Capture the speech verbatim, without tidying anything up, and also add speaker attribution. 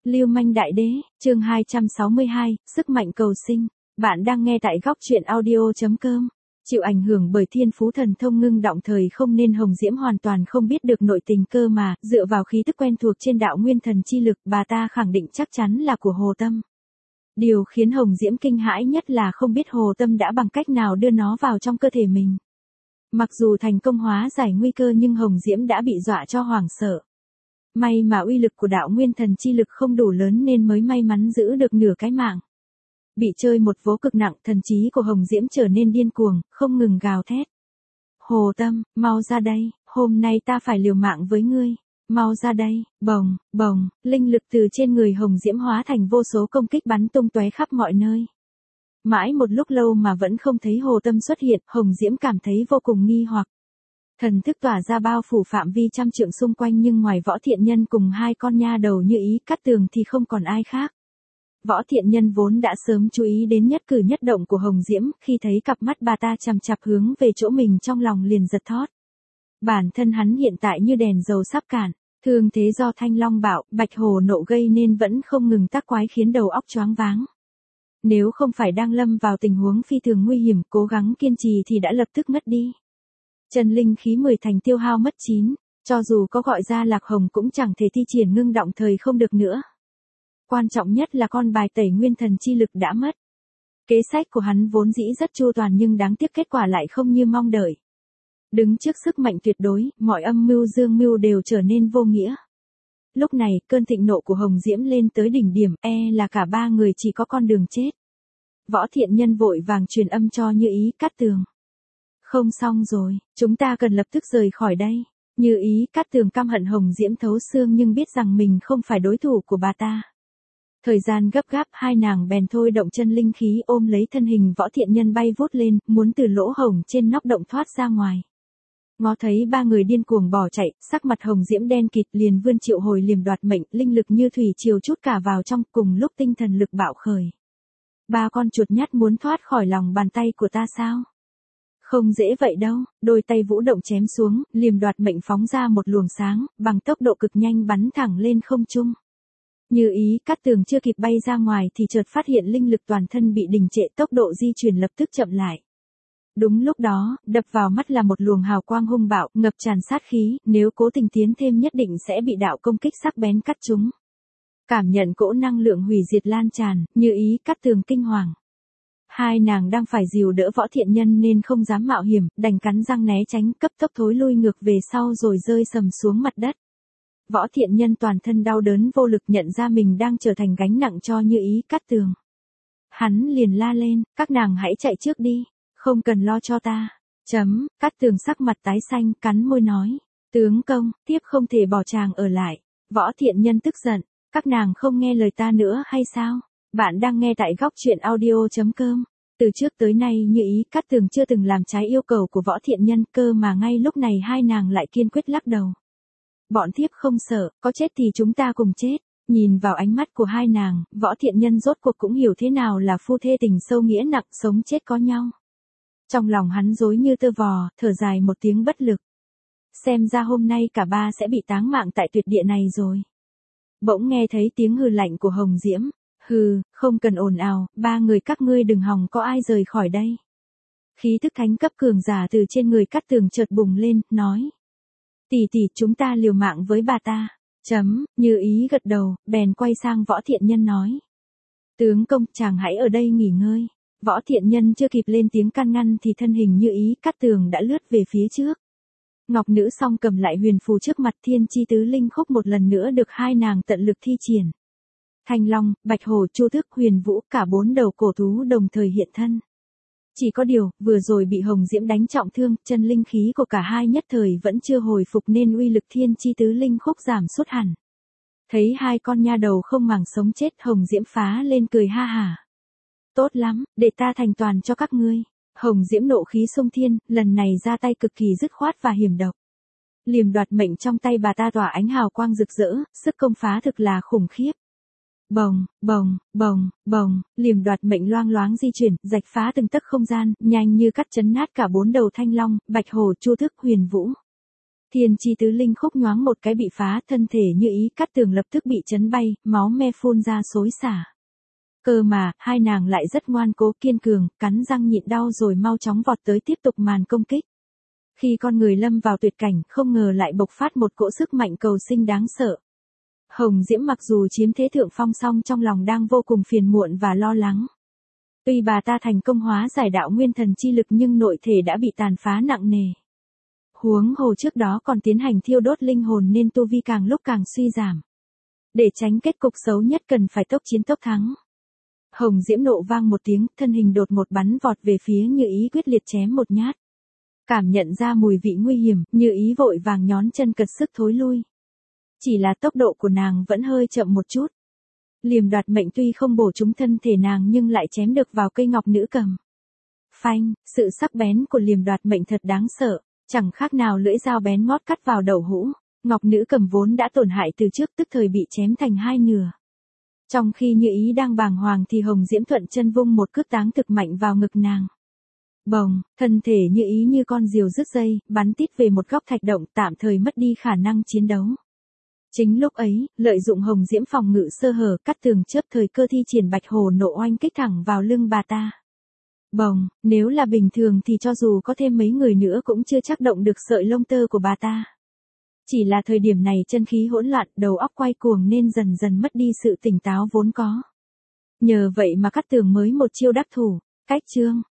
Speaker 1: Lưu manh đại đế, chương hai trăm sáu mươi hai, sức mạnh cầu sinh. Bạn đang nghe tại góc truyện audio.com. Chịu ảnh hưởng bởi thiên phú thần thông ngưng động thời không nên Hồng Diễm hoàn toàn không biết được nội tình cơ mà, dựa vào khí tức quen thuộc trên đạo nguyên thần chi lực, bà ta khẳng định chắc chắn là của Hồ Tâm. Điều khiến Hồng Diễm kinh hãi nhất là không biết Hồ Tâm đã bằng cách nào đưa nó vào trong cơ thể mình. Mặc dù thành công hóa giải nguy cơ nhưng Hồng Diễm đã bị dọa cho hoảng sợ. May mà uy lực của đạo nguyên thần chi lực không đủ lớn nên mới may mắn giữ được nửa cái mạng. Bị chơi một vố cực nặng, thần trí của Hồng Diễm trở nên điên cuồng, không ngừng gào thét. Hồ Tâm, mau ra đây, hôm nay ta phải liều mạng với ngươi. Mau ra đây, bồng, bồng, linh lực từ trên người Hồng Diễm hóa thành vô số công kích bắn tung tóe khắp mọi nơi. Mãi một lúc lâu mà vẫn không thấy Hồ Tâm xuất hiện, Hồng Diễm cảm thấy vô cùng nghi hoặc. Thần thức tỏa ra bao phủ phạm vi trăm trượng xung quanh nhưng ngoài Võ Thiện Nhân cùng hai con nha đầu Như Ý Cát Tường thì không còn ai khác. Võ Thiện Nhân vốn đã sớm chú ý đến nhất cử nhất động của Hồng Diễm, khi thấy cặp mắt bà ta chằm chằm hướng về chỗ mình trong lòng liền giật thót. Bản thân hắn hiện tại như đèn dầu sắp cạn, thương thế do Thanh Long Bạo, Bạch Hồ Nộ gây nên vẫn không ngừng tác quái khiến đầu óc choáng váng. Nếu không phải đang lâm vào tình huống phi thường nguy hiểm, cố gắng kiên trì thì đã lập tức ngất đi. Chân linh khí mười thành tiêu hao mất chín, cho dù có gọi ra Lạc Hồng cũng chẳng thể thi triển ngưng động thời không được nữa. Quan trọng nhất là con bài tẩy nguyên thần chi lực đã mất. Kế sách của hắn vốn dĩ rất chu toàn nhưng đáng tiếc kết quả lại không như mong đợi. Đứng trước sức mạnh tuyệt đối, mọi âm mưu dương mưu đều trở nên vô nghĩa. Lúc này, cơn thịnh nộ của Hồng Diễm lên tới đỉnh điểm, e là cả ba người chỉ có con đường chết. Võ Thiện Nhân vội vàng truyền âm cho Như Ý Cát Tường. Không xong rồi, chúng ta cần lập tức rời khỏi đây. Như Ý Cát Tường căm hận Hồng Diễm thấu xương nhưng biết rằng mình không phải đối thủ của bà ta. Thời gian gấp gáp, hai nàng bèn thôi động chân linh khí ôm lấy thân hình Võ Thiện Nhân bay vút lên, muốn từ lỗ hổng trên nóc động thoát ra ngoài. Ngó thấy ba người điên cuồng bỏ chạy, sắc mặt Hồng Diễm đen kịt liền vươn triệu hồi liềm đoạt mệnh, linh lực như thủy triều chút cả vào trong, cùng lúc tinh thần lực bạo khởi. Ba con chuột nhắt muốn thoát khỏi lòng bàn tay của ta sao? Không dễ vậy đâu, đôi tay vũ động chém xuống, liềm đoạt mệnh phóng ra một luồng sáng, bằng tốc độ cực nhanh bắn thẳng lên không trung. Như Ý Cát Tường chưa kịp bay ra ngoài thì chợt phát hiện linh lực toàn thân bị đình trệ, tốc độ di chuyển lập tức chậm lại. Đúng lúc đó, đập vào mắt là một luồng hào quang hung bạo, ngập tràn sát khí, nếu cố tình tiến thêm nhất định sẽ bị đạo công kích sắc bén cắt trúng. Cảm nhận cỗ năng lượng hủy diệt lan tràn, Như Ý Cát Tường kinh hoàng. Hai nàng đang phải dìu đỡ Võ Thiện Nhân nên không dám mạo hiểm, đành cắn răng né tránh, cấp tốc thối lui ngược về sau rồi rơi sầm xuống mặt đất. Võ Thiện Nhân toàn thân đau đớn vô lực nhận ra mình đang trở thành gánh nặng cho Như Ý Cát Tường. Hắn liền la lên, các nàng hãy chạy trước đi, không cần lo cho ta. Chấm, Cát Tường sắc mặt tái xanh, cắn môi nói. Tướng công, tiếp không thể bỏ chàng ở lại. Võ Thiện Nhân tức giận, các nàng không nghe lời ta nữa hay sao? Bạn đang nghe tại góc truyện audio.com. Từ trước tới nay Như Ý Cát Tường chưa từng làm trái yêu cầu của Võ Thiện Nhân, cơ mà ngay lúc này hai nàng lại kiên quyết lắc đầu. Bọn thiếp không sợ, có chết thì chúng ta cùng chết. Nhìn vào ánh mắt của hai nàng, Võ Thiện Nhân rốt cuộc cũng hiểu thế nào là phu thê tình sâu nghĩa nặng, sống chết có nhau. Trong lòng hắn rối như tơ vò, thở dài một tiếng bất lực. Xem ra hôm nay cả ba sẽ bị táng mạng tại tuyệt địa này rồi. Bỗng nghe thấy tiếng hừ lạnh của Hồng Diễm. Hừ, không cần ồn ào, ba người các ngươi đừng hòng có ai rời khỏi đây. Khí thức thánh cấp cường giả từ trên người Cát Tường chợt bùng lên, nói. Tỷ tỷ, chúng ta liều mạng với bà ta. Chấm, Như Ý gật đầu, bèn quay sang Võ Thiện Nhân nói. Tướng công, chàng hãy ở đây nghỉ ngơi. Võ Thiện Nhân chưa kịp lên tiếng can ngăn thì thân hình Như Ý Cát Tường đã lướt về phía trước. Ngọc Nữ song cầm lại huyền phù trước mặt, thiên chi tứ linh khúc một lần nữa được hai nàng tận lực thi triển. Thanh Long, Bạch Hồ, Chu Tước, Huyền Vũ, cả bốn đầu cổ thú đồng thời hiện thân. Chỉ có điều, vừa rồi bị Hồng Diễm đánh trọng thương, chân linh khí của cả hai nhất thời vẫn chưa hồi phục nên uy lực thiên chi tứ linh khúc giảm sút hẳn. Thấy hai con nha đầu không màng sống chết, Hồng Diễm phá lên cười ha hả. Tốt lắm, để ta thành toàn cho các ngươi. Hồng Diễm nộ khí xung thiên, lần này ra tay cực kỳ dứt khoát và hiểm độc. Liềm đoạt mệnh trong tay bà ta tỏa ánh hào quang rực rỡ, sức công phá thực là khủng khiếp. Bồng, bồng, bồng, bồng, liềm đoạt mệnh loang loáng di chuyển, rạch phá từng tấc không gian, nhanh như cắt chấn nát cả bốn đầu Thanh Long, Bạch Hồ, Chu Tước, Huyền Vũ. Thiên chi tứ linh khúc nhoáng một cái bị phá, thân thể Như Ý Cát Tường lập tức bị chấn bay, máu me phun ra xối xả. Cơ mà, hai nàng lại rất ngoan cố kiên cường, cắn răng nhịn đau rồi mau chóng vọt tới tiếp tục màn công kích. Khi con người lâm vào tuyệt cảnh, không ngờ lại bộc phát một cỗ sức mạnh cầu sinh đáng sợ. Hồng Diễm mặc dù chiếm thế thượng phong song trong lòng đang vô cùng phiền muộn và lo lắng. Tuy bà ta thành công hóa giải đạo nguyên thần chi lực nhưng nội thể đã bị tàn phá nặng nề. Huống hồ trước đó còn tiến hành thiêu đốt linh hồn nên tu vi càng lúc càng suy giảm. Để tránh kết cục xấu nhất cần phải tốc chiến tốc thắng. Hồng Diễm nộ vang một tiếng, thân hình đột một bắn vọt về phía Như Ý quyết liệt chém một nhát. Cảm nhận ra mùi vị nguy hiểm, Như Ý vội vàng nhón chân cật sức thối lui. Chỉ là tốc độ của nàng vẫn hơi chậm một chút. Liềm đoạt mệnh tuy không bổ trúng thân thể nàng nhưng lại chém được vào cây ngọc nữ cầm. Phanh, sự sắc bén của liềm đoạt mệnh thật đáng sợ, chẳng khác nào lưỡi dao bén ngót cắt vào đầu hũ. Ngọc nữ cầm vốn đã tổn hại từ trước tức thời bị chém thành hai nửa. Trong khi Như Ý đang bàng hoàng thì Hồng Diễm thuận chân vung một cước táng thực mạnh vào ngực nàng. Bồng, thân thể Như Ý như con diều rứt dây, bắn tít về một góc thạch động, tạm thời mất đi khả năng chiến đấu. Chính lúc ấy, lợi dụng Hồng Diễm phòng ngự sơ hở, Cát Tường chớp thời cơ thi triển Bạch Hổ nộ oanh kích thẳng vào lưng bà ta. Bồng, nếu là bình thường thì cho dù có thêm mấy người nữa cũng chưa chắc động được sợi lông tơ của bà ta. Chỉ là thời điểm này chân khí hỗn loạn, đầu óc quay cuồng nên dần dần mất đi sự tỉnh táo vốn có. Nhờ vậy mà Cát Tường mới một chiêu đắc thủ, cách chương.